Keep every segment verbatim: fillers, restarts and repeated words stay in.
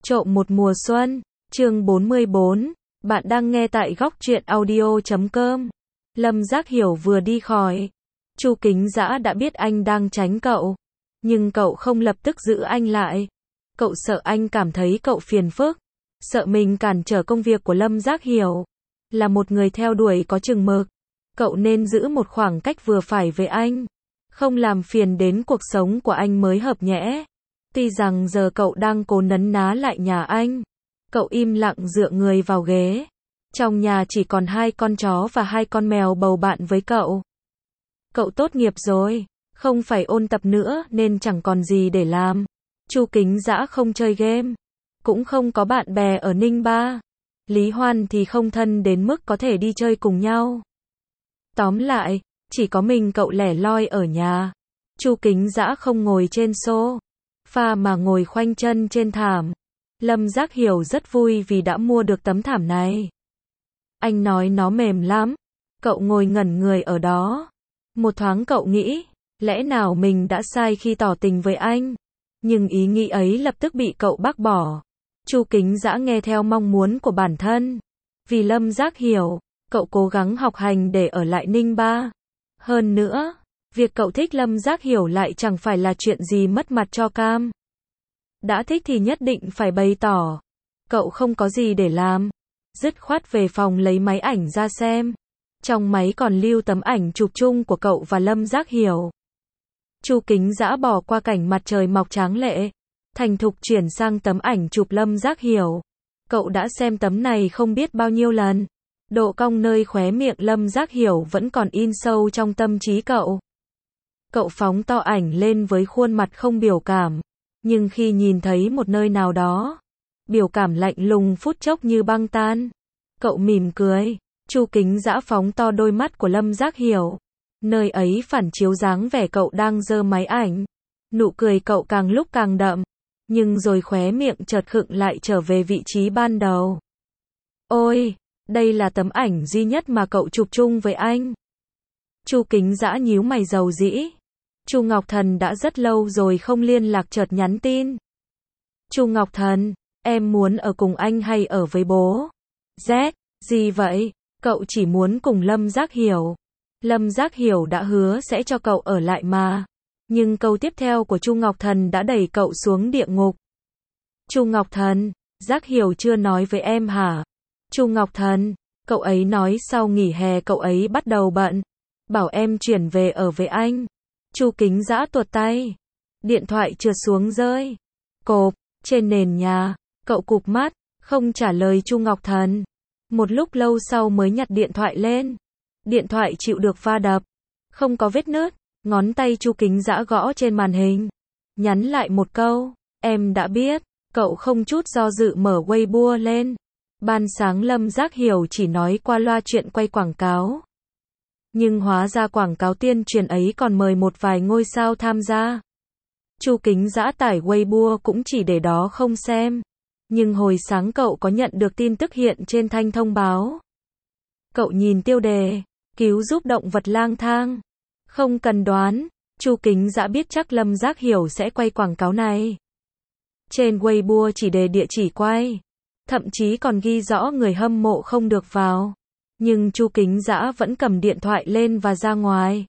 Trộm một mùa xuân, chương bốn mươi bốn, bạn đang nghe tại góc truyện audio chấm com. Lâm Giác Hiểu vừa đi khỏi, Chu Kính Dã đã biết anh đang tránh cậu, nhưng cậu không lập tức giữ anh lại. Cậu sợ anh cảm thấy cậu phiền phức, sợ mình cản trở công việc của Lâm Giác Hiểu. Là một người theo đuổi có chừng mực, cậu nên giữ một khoảng cách vừa phải với anh, không làm phiền đến cuộc sống của anh mới hợp nhẽ. Tuy rằng giờ cậu đang cố nấn ná lại nhà anh, cậu im lặng dựa người vào ghế. Trong nhà chỉ còn hai con chó và hai con mèo bầu bạn với cậu. Cậu tốt nghiệp rồi, không phải ôn tập nữa nên chẳng còn gì để làm. Chu Kính Dã không chơi game, cũng không có bạn bè ở Ninh Ba. Lý Hoan thì không thân đến mức có thể đi chơi cùng nhau. Tóm lại, chỉ có mình cậu lẻ loi ở nhà. Chu Kính Dã không ngồi trên sofa mà ngồi khoanh chân trên thảm. Lâm Giác Hiểu rất vui vì đã mua được tấm thảm này. Anh nói nó mềm lắm. Cậu ngồi ngẩn người ở đó. Một thoáng cậu nghĩ, lẽ nào mình đã sai khi tỏ tình với anh? Nhưng ý nghĩ ấy lập tức bị cậu bác bỏ. Chu Kính Dã nghe theo mong muốn của bản thân. Vì Lâm Giác Hiểu, cậu cố gắng học hành để ở lại Ninh Ba. Hơn nữa, việc cậu thích Lâm Giác Hiểu lại chẳng phải là chuyện gì mất mặt cho cam. Đã thích thì nhất định phải bày tỏ. Cậu không có gì để làm, dứt khoát về phòng lấy máy ảnh ra xem. Trong máy còn lưu tấm ảnh chụp chung của cậu và Lâm Giác Hiểu. Chu Kính Dã bỏ qua cảnh mặt trời mọc tráng lệ, thành thục chuyển sang tấm ảnh chụp Lâm Giác Hiểu. Cậu đã xem tấm này không biết bao nhiêu lần. Độ cong nơi khóe miệng Lâm Giác Hiểu vẫn còn in sâu trong tâm trí cậu. Cậu phóng to ảnh lên với khuôn mặt không biểu cảm, nhưng khi nhìn thấy một nơi nào đó, biểu cảm lạnh lùng phút chốc như băng tan. Cậu mỉm cười. Chu Kính Dã phóng to đôi mắt của Lâm Giác Hiểu. Nơi ấy phản chiếu dáng vẻ cậu đang giơ máy ảnh. Nụ cười cậu càng lúc càng đậm, nhưng rồi khóe miệng chợt khựng lại trở về vị trí ban đầu. Ôi, đây là tấm ảnh duy nhất mà cậu chụp chung với anh. Chu Kính Dã nhíu mày rầu rĩ. Chu Ngọc Thần đã rất lâu rồi không liên lạc chợt nhắn tin. Chu Ngọc Thần, em muốn ở cùng anh hay ở với bố? Z, gì vậy? Cậu chỉ muốn cùng Lâm Giác Hiểu. Lâm Giác Hiểu đã hứa sẽ cho cậu ở lại mà. Nhưng câu tiếp theo của Chu Ngọc Thần đã đẩy cậu xuống địa ngục. Chu Ngọc Thần, Giác Hiểu chưa nói với em hả? Chu Ngọc Thần, cậu ấy nói sau nghỉ hè cậu ấy bắt đầu bận, bảo em chuyển về ở với anh. Chu Kính Dã tuột tay. Điện thoại trượt xuống rơi. Cộp, trên nền nhà. Cậu cụp mắt, không trả lời Chu Ngọc Thần. Một lúc lâu sau mới nhặt điện thoại lên. Điện thoại chịu được va đập, không có vết nứt. Ngón tay Chu Kính Dã gõ trên màn hình, nhắn lại một câu, em đã biết. Cậu không chút do dự mở Weibo lên. Ban sáng Lâm Giác Hiểu chỉ nói qua loa chuyện quay quảng cáo, nhưng hóa ra quảng cáo tuyên truyền ấy còn mời một vài ngôi sao tham gia. Chu Kính Dã tải Weibo cũng chỉ để đó không xem. Nhưng hồi sáng cậu có nhận được tin tức hiện trên thanh thông báo. Cậu nhìn tiêu đề, cứu giúp động vật lang thang. Không cần đoán, Chu Kính Dã biết chắc Lâm Giác Hiểu sẽ quay quảng cáo này. Trên Weibo chỉ đề địa chỉ quay, thậm chí còn ghi rõ người hâm mộ không được vào. Nhưng Chu Kính Dã vẫn cầm điện thoại lên và ra ngoài.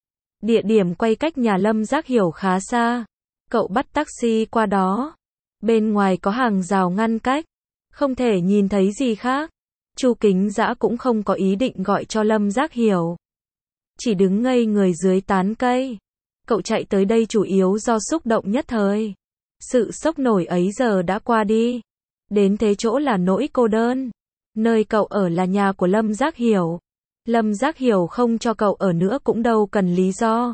Địa điểm quay cách nhà Lâm Giác Hiểu khá xa. Cậu bắt taxi qua đó. Bên ngoài có hàng rào ngăn cách, không thể nhìn thấy gì khác. Chu Kính Dã cũng không có ý định gọi cho Lâm Giác Hiểu, chỉ đứng ngây người dưới tán cây. Cậu chạy tới đây chủ yếu do xúc động nhất thời. Sự sốc nổi ấy giờ đã qua đi. Đến thế chỗ là nỗi cô đơn. Nơi cậu ở là nhà của Lâm Giác Hiểu. Lâm Giác Hiểu không cho cậu ở nữa cũng đâu cần lý do.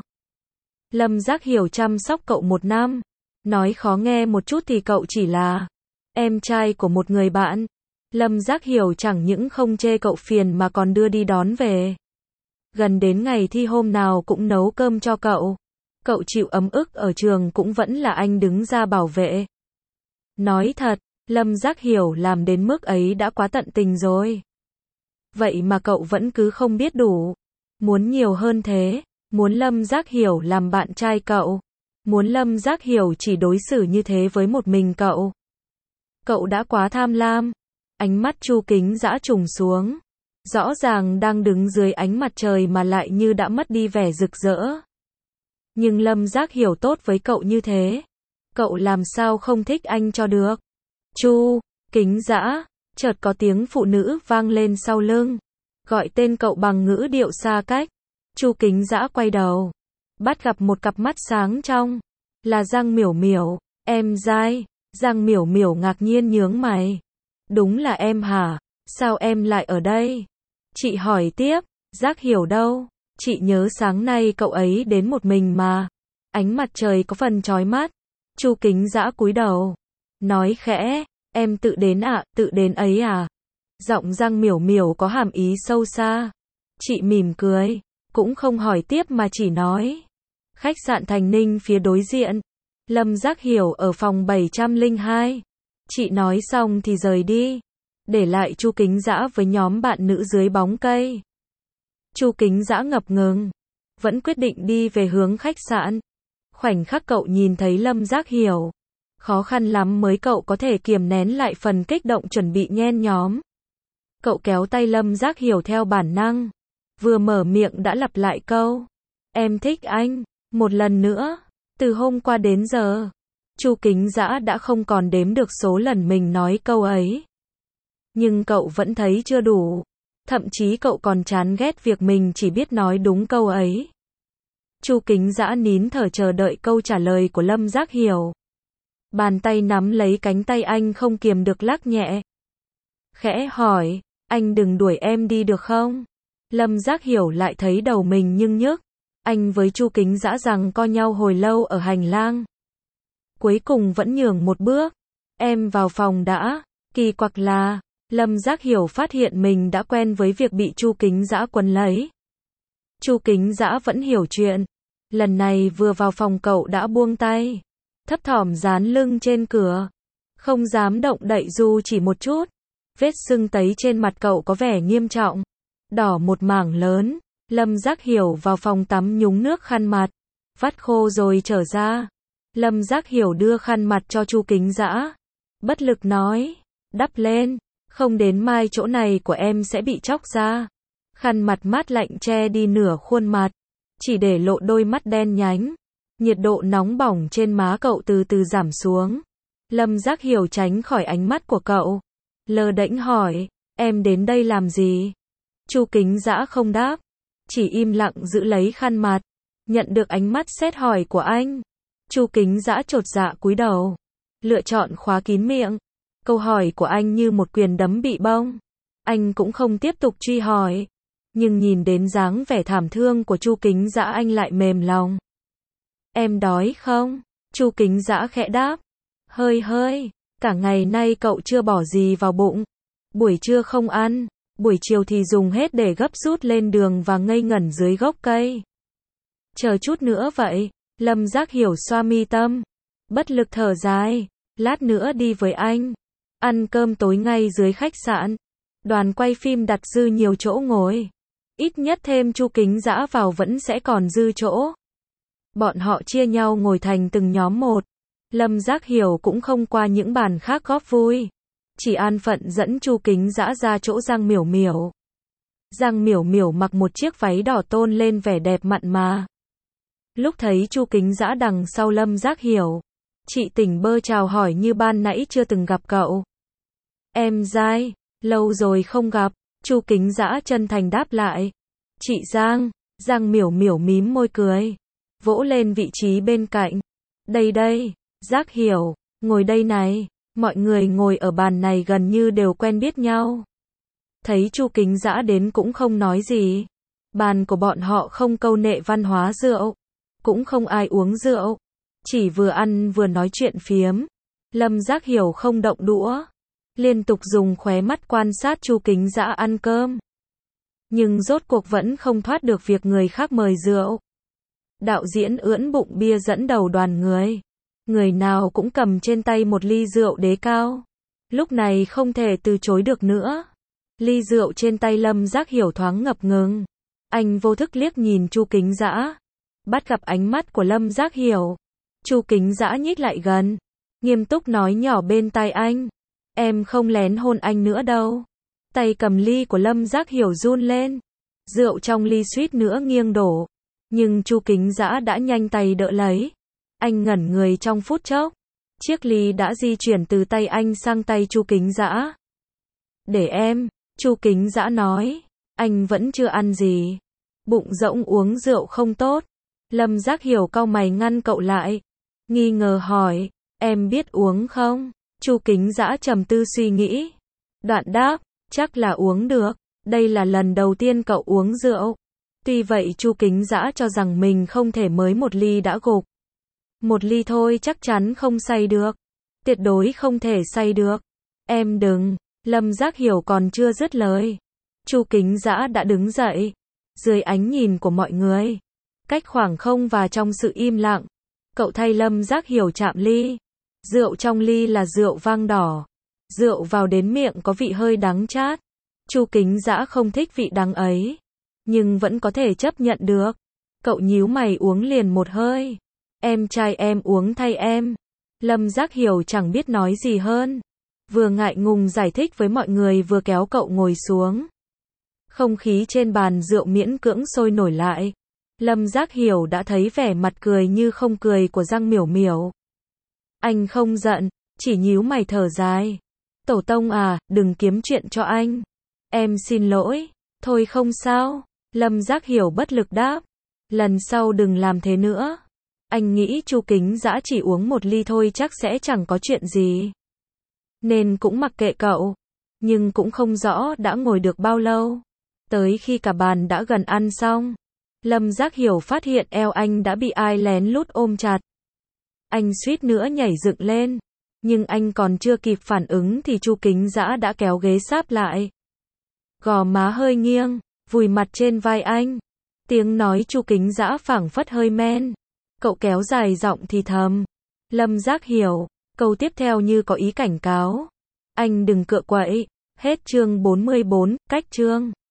Lâm Giác Hiểu chăm sóc cậu một năm. Nói khó nghe một chút thì cậu chỉ là em trai của một người bạn. Lâm Giác Hiểu chẳng những không chê cậu phiền mà còn đưa đi đón về. Gần đến ngày thi hôm nào cũng nấu cơm cho cậu. Cậu chịu ấm ức ở trường cũng vẫn là anh đứng ra bảo vệ. Nói thật, Lâm Giác Hiểu làm đến mức ấy đã quá tận tình rồi. Vậy mà cậu vẫn cứ không biết đủ. Muốn nhiều hơn thế. Muốn Lâm Giác Hiểu làm bạn trai cậu. Muốn Lâm Giác Hiểu chỉ đối xử như thế với một mình cậu. Cậu đã quá tham lam. Ánh mắt Chu Kính Dã trùng xuống. Rõ ràng đang đứng dưới ánh mặt trời mà lại như đã mất đi vẻ rực rỡ. Nhưng Lâm Giác Hiểu tốt với cậu như thế. Cậu làm sao không thích anh cho được. Chu Kính Dã, chợt có tiếng phụ nữ vang lên sau lưng. Gọi tên cậu bằng ngữ điệu xa cách. Chu Kính Dã quay đầu. Bắt gặp một cặp mắt sáng trong. Là Giang Miểu Miểu. Em dai. Giang Miểu Miểu ngạc nhiên nhướng mày. Đúng là em hả? Sao em lại ở đây? Chị hỏi tiếp. Giác Hiểu đâu? Chị nhớ sáng nay cậu ấy đến một mình mà. Ánh mặt trời có phần chói mắt. Chu Kính Dã cúi đầu. Nói khẽ. Em tự đến ạ, à, tự đến ấy à? Giọng Giang Miểu Miểu có hàm ý sâu xa. Chị mỉm cười. Cũng không hỏi tiếp mà chỉ nói. Khách sạn Thành Ninh phía đối diện. Lâm Giác Hiểu ở phòng bảy trăm lẻ hai. Chị nói xong thì rời đi. Để lại Chu Kính Dã với nhóm bạn nữ dưới bóng cây. Chu Kính Dã ngập ngừng. Vẫn quyết định đi về hướng khách sạn. Khoảnh khắc cậu nhìn thấy Lâm Giác Hiểu. Khó khăn lắm mới cậu có thể kiềm nén lại phần kích động chuẩn bị nhen nhóm. Cậu kéo tay Lâm Giác Hiểu theo bản năng. Vừa mở miệng đã lặp lại câu. Em thích anh. Một lần nữa. Từ hôm qua đến giờ. Chu Kính Dã đã không còn đếm được số lần mình nói câu ấy. Nhưng cậu vẫn thấy chưa đủ. Thậm chí cậu còn chán ghét việc mình chỉ biết nói đúng câu ấy. Chu Kính Dã nín thở chờ đợi câu trả lời của Lâm Giác Hiểu. Bàn tay nắm lấy cánh tay anh không kiềm được lắc nhẹ. Khẽ hỏi, anh đừng đuổi em đi được không? Lâm Giác Hiểu lại thấy đầu mình nhưng nhức. Anh với Chu Kính Dã rằng co nhau hồi lâu ở hành lang. Cuối cùng vẫn nhường một bước. Em vào phòng đã. Kỳ quặc là, Lâm Giác Hiểu phát hiện mình đã quen với việc bị Chu Kính Dã quấn lấy. Chu Kính Dã vẫn hiểu chuyện. Lần này vừa vào phòng cậu đã buông tay. Thấp thỏm dán lưng trên cửa. Không dám động đậy dù chỉ một chút. Vết sưng tấy trên mặt cậu có vẻ nghiêm trọng. Đỏ một mảng lớn. Lâm Giác Hiểu vào phòng tắm nhúng nước khăn mặt. Vắt khô rồi trở ra. Lâm Giác Hiểu đưa khăn mặt cho Chu Kính Dã. Bất lực nói. Đắp lên. Không đến mai chỗ này của em sẽ bị chóc ra. Khăn mặt mát lạnh che đi nửa khuôn mặt. Chỉ để lộ đôi mắt đen nhánh. Nhiệt độ nóng bỏng trên má cậu từ từ giảm xuống. Lâm Giác Hiểu tránh khỏi ánh mắt của cậu. Lơ đễnh hỏi. Em đến đây làm gì? Chu Kính Dã không đáp. Chỉ im lặng giữ lấy khăn mặt. Nhận được ánh mắt xét hỏi của anh. Chu Kính Dã chột dạ cúi đầu. Lựa chọn khóa kín miệng. Câu hỏi của anh như một quyền đấm bị bông. Anh cũng không tiếp tục truy hỏi. Nhưng nhìn đến dáng vẻ thảm thương của Chu Kính Dã anh lại mềm lòng. Em đói không? Chu Kính Dã khẽ đáp. Hơi hơi. Cả ngày nay cậu chưa bỏ gì vào bụng. Buổi trưa không ăn. Buổi chiều thì dùng hết để gấp rút lên đường và ngây ngẩn dưới gốc cây. Chờ chút nữa vậy. Lâm Giác Hiểu xoa mi tâm. Bất lực thở dài. Lát nữa đi với anh. Ăn cơm tối ngay dưới khách sạn. Đoàn quay phim đặt dư nhiều chỗ ngồi. Ít nhất thêm Chu Kính Dã vào vẫn sẽ còn dư chỗ. Bọn họ chia nhau ngồi thành từng nhóm một. Lâm Giác Hiểu cũng không qua những bàn khác góp vui. Chỉ an phận dẫn Chu Kính Dã ra chỗ Giang Miểu Miểu. Giang Miểu Miểu mặc một chiếc váy đỏ tôn lên vẻ đẹp mặn mà. Lúc thấy Chu Kính Dã đằng sau Lâm Giác Hiểu, chị tỉnh bơ chào hỏi như ban nãy chưa từng gặp cậu. Em dai, lâu rồi không gặp. Chu Kính Dã chân thành đáp lại. Chị Giang. Giang Miểu Miểu mím môi cười. Vỗ lên vị trí bên cạnh. Đây đây, Giác Hiểu, ngồi đây này. Mọi người ngồi ở bàn này gần như đều quen biết nhau. Thấy Chu Kính Dã đến cũng không nói gì. Bàn của bọn họ không câu nệ văn hóa rượu. Cũng không ai uống rượu. Chỉ vừa ăn vừa nói chuyện phiếm. Lâm Giác Hiểu không động đũa. Liên tục dùng khóe mắt quan sát Chu Kính Dã ăn cơm. Nhưng rốt cuộc vẫn không thoát được việc người khác mời rượu. Đạo diễn ưỡn bụng bia dẫn đầu đoàn người. Người nào cũng cầm trên tay một ly rượu đế cao. Lúc này không thể từ chối được nữa. Ly rượu trên tay Lâm Giác Hiểu thoáng ngập ngừng. Anh vô thức liếc nhìn Chu Kính Dã. Bắt gặp ánh mắt của Lâm Giác Hiểu. Chu Kính Dã nhích lại gần. Nghiêm túc nói nhỏ bên tai anh. Em không lén hôn anh nữa đâu. Tay cầm ly của Lâm Giác Hiểu run lên. Rượu trong ly suýt nữa nghiêng đổ. Nhưng Chu Kính Dã đã nhanh tay đỡ lấy. Anh ngẩn người trong phút chốc. Chiếc ly đã di chuyển từ tay anh sang tay Chu Kính Dã. Để em, Chu Kính Dã nói. Anh vẫn chưa ăn gì. Bụng rỗng uống rượu không tốt. Lâm Giác Hiểu cau mày ngăn cậu lại. Nghi ngờ hỏi, em biết uống không? Chu Kính Dã trầm tư suy nghĩ. Đoạn đáp, chắc là uống được. Đây là lần đầu tiên cậu uống rượu. Tuy vậy Chu Kính Dã cho rằng mình không thể mới một ly đã gục. Một ly thôi chắc chắn không say được. Tuyệt đối không thể say được. Em đừng. Lâm Giác Hiểu còn chưa dứt lời. Chu Kính Dã đã đứng dậy. Dưới ánh nhìn của mọi người. Cách khoảng không và trong sự im lặng. Cậu thay Lâm Giác Hiểu chạm ly. Rượu trong ly là rượu vang đỏ. Rượu vào đến miệng có vị hơi đắng chát. Chu Kính Dã không thích vị đắng ấy. Nhưng vẫn có thể chấp nhận được. Cậu nhíu mày uống liền một hơi. Em trai em uống thay em. Lâm Giác Hiểu chẳng biết nói gì hơn. Vừa ngại ngùng giải thích với mọi người vừa kéo cậu ngồi xuống. Không khí trên bàn rượu miễn cưỡng sôi nổi lại. Lâm Giác Hiểu đã thấy vẻ mặt cười như không cười của Giang Miểu Miểu. Anh không giận, chỉ nhíu mày thở dài. Tổ tông à, đừng kiếm chuyện cho anh. Em xin lỗi. Thôi không sao. Lâm Giác Hiểu bất lực đáp. Lần sau đừng làm thế nữa. Anh nghĩ Chu Kính Dã chỉ uống một ly thôi chắc sẽ chẳng có chuyện gì. Nên cũng mặc kệ cậu. Nhưng cũng không rõ đã ngồi được bao lâu. Tới khi cả bàn đã gần ăn xong. Lâm Giác Hiểu phát hiện eo anh đã bị ai lén lút ôm chặt. Anh suýt nữa nhảy dựng lên. Nhưng anh còn chưa kịp phản ứng thì Chu Kính Dã đã kéo ghế sáp lại. Gò má hơi nghiêng, vùi mặt trên vai anh. Tiếng nói Chu Kính Dã phảng phất hơi men. Cậu kéo dài giọng thì thầm. Lâm Giác Hiểu. Câu tiếp theo như có ý cảnh cáo. Anh đừng cựa quậy. Hết chương bốn mươi bốn, cách chương.